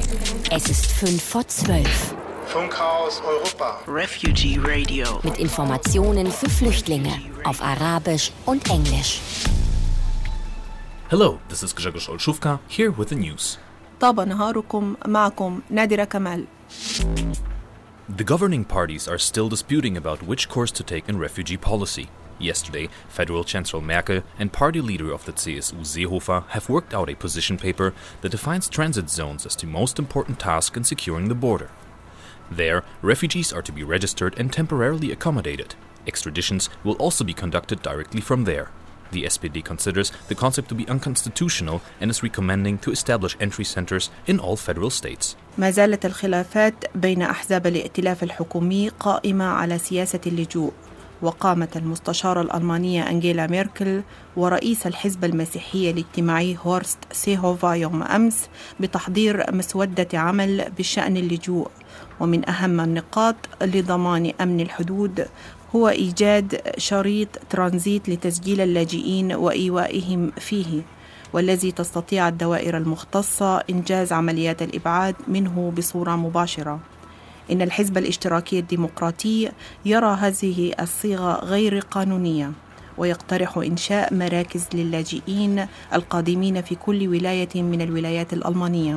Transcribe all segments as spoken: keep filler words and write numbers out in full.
Es ist fünf vor zwölf. Funkhaus Europa. Refugee Radio. Mit Informationen für Flüchtlinge auf Arabisch und Englisch. Hello, this is Grzegorz Olszówka, here with the news. طاب نهاركم معكم نادرة كمال. The governing parties are still disputing about which course to take in refugee policy. Yesterday, Federal Chancellor Merkel and party leader of the C S U Seehofer have worked out a position paper that defines transit zones as the most important task in securing the border. There, refugees are to be registered and temporarily accommodated. Extraditions will also be conducted directly from there. The S P D considers the concept to be unconstitutional and is recommending to establish entry centers in all federal states. ما زالت الخلافات بين أحزاب الائتلاف الحكومي قائمة على سياسة اللجوء، وقامت المستشارة الألمانية أنجيلا ميركل ورئيس الحزب المسيحي الاجتماعي هورست سيهوفا يوم أمس بتحضير مسودة عمل بشأن اللجوء، ومن أهم النقاط لضمان أمن الحدود هو إيجاد شريط ترانزيت لتسجيل اللاجئين وإيوائهم فيه، والذي تستطيع الدوائر المختصة إنجاز عمليات الإبعاد منه بصورة مباشرة. إن الحزب الاشتراكي الديمقراطي يرى هذه الصيغة غير قانونية، ويقترح إنشاء مراكز للاجئين القادمين في كل ولاية من الولايات الألمانية.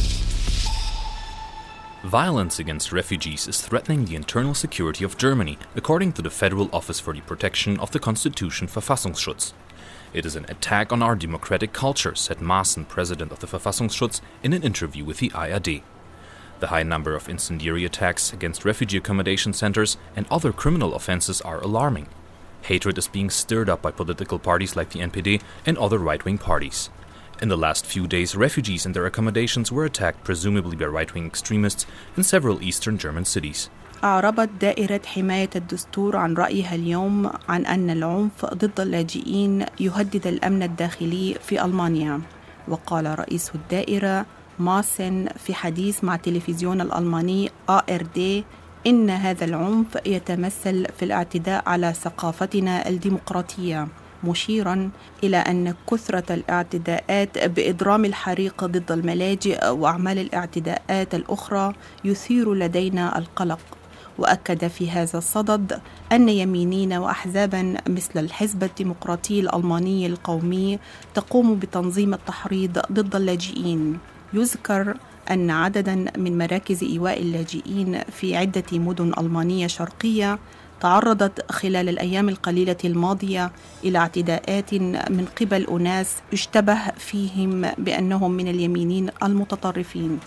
Violence against refugees is threatening the internal security of Germany, according to the Federal Office for the Protection of the Constitution Verfassungsschutz. It is an attack on our democratic culture, said Maaßen, president of the Verfassungsschutz, in an interview with the A R D. The high number of incendiary attacks against refugee accommodation centers and other criminal offenses are alarming. Hatred is being stirred up by political parties like the N P D and other right-wing parties. In the last few days, refugees and their accommodations were attacked presumably by right-wing extremists in several eastern German cities. أعربت دائرة حماية الدستور عن رأيها اليوم عن أن العنف ضد اللاجئين يهدد الأمن الداخلي في ألمانيا. وقال رئيس الدائرة ماسن في حديث مع التلفزيون الألماني آ آر دي إن هذا العنف يتمثل في الاعتداء على ثقافتنا الديمقراطية، مشيراً إلى أن كثرة الاعتداءات بإضرام الحريق ضد الملاجئ وأعمال الاعتداءات الأخرى يثير لدينا القلق. وأكد في هذا الصدد أن يمينيين وأحزاباً مثل الحزب الديمقراطي الألماني القومي تقوم بتنظيم التحريض ضد اللاجئين. يذكر أن عدداً من مراكز إيواء اللاجئين في عدة مدن ألمانية شرقية تعرضت خلال الأيام القليلة الماضية إلى اعتداءات من قبل أناس اشتبه فيهم بأنهم من اليمينيين المتطرفين.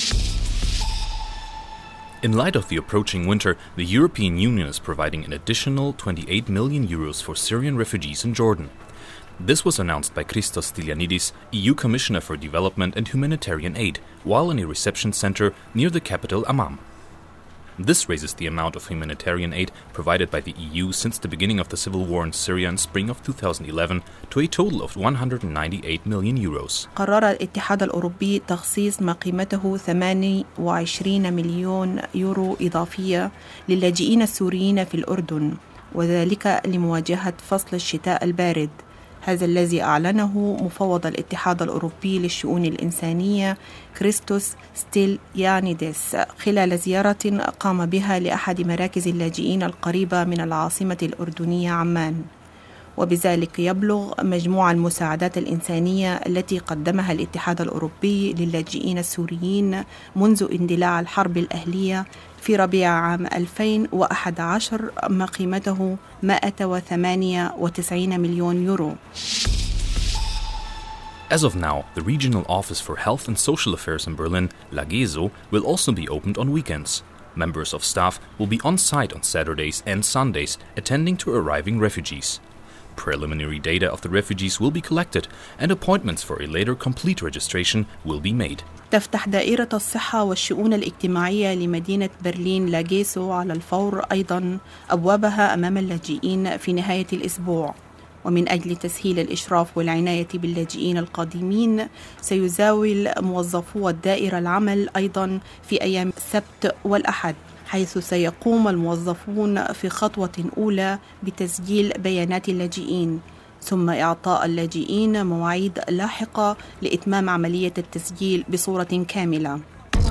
In light of the approaching winter, the European Union is providing an additional twenty-eight million euros for Syrian refugees in Jordan. This was announced by Christos Stylianidis, E U Commissioner for Development and Humanitarian Aid, while in a reception center near the capital Amman. This raises the amount of humanitarian aid provided by the E U since the beginning of the civil war in Syria in spring of two thousand eleven to a total of one hundred ninety-eight million euros. قرر الاتحاد الأوروبي تخصيص ما قيمته ثمانية وعشرين مليون يورو إضافية للاجئين السوريين في الأردن، وذلك لمواجهة فصل الشتاء البارد. هذا الذي أعلنه مفوض الاتحاد الأوروبي للشؤون الإنسانية كريستوس ستيليانيديس خلال زيارة قام بها لأحد مراكز اللاجئين القريبة من العاصمة الأردنية عمان. وبذلك يبلغ مجموع المساعدات الإنسانية التي قدمها الاتحاد الأوروبي للاجئين السوريين منذ اندلاع الحرب الأهلية في ربيع عام ألفين وأحد عشر ما قيمته مئة وثمانية وتسعين مليون يورو. As of now, the Regional Office for Health and Social Affairs in Berlin, LAGESO, will also be opened on weekends. Members of staff will be on site on Saturdays and Sundays, attending to arriving refugees. Preliminary data of the refugees will be collected, and appointments for a later complete registration will be made. تفتح دائرة الصحة والشؤون الاجتماعية لمدينة برلين لاجيسو على الفور أيضاً أبوابها أمام اللاجئين في نهاية الأسبوع. ومن أجل تسهيل الإشراف والعناية باللاجئين القادمين سيزاول موظفو الدائرة العمل أيضاً في أيام السبت والأحد، حيث سيقوم الموظفون في خطوة أولى بتسجيل بيانات اللاجئين، ثم إعطاء اللاجئين مواعيد لاحقة لإتمام عملية التسجيل بصورة كاملة.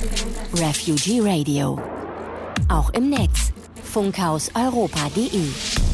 Refugee Radio. Auch im Netz funkhaus europa punkt de.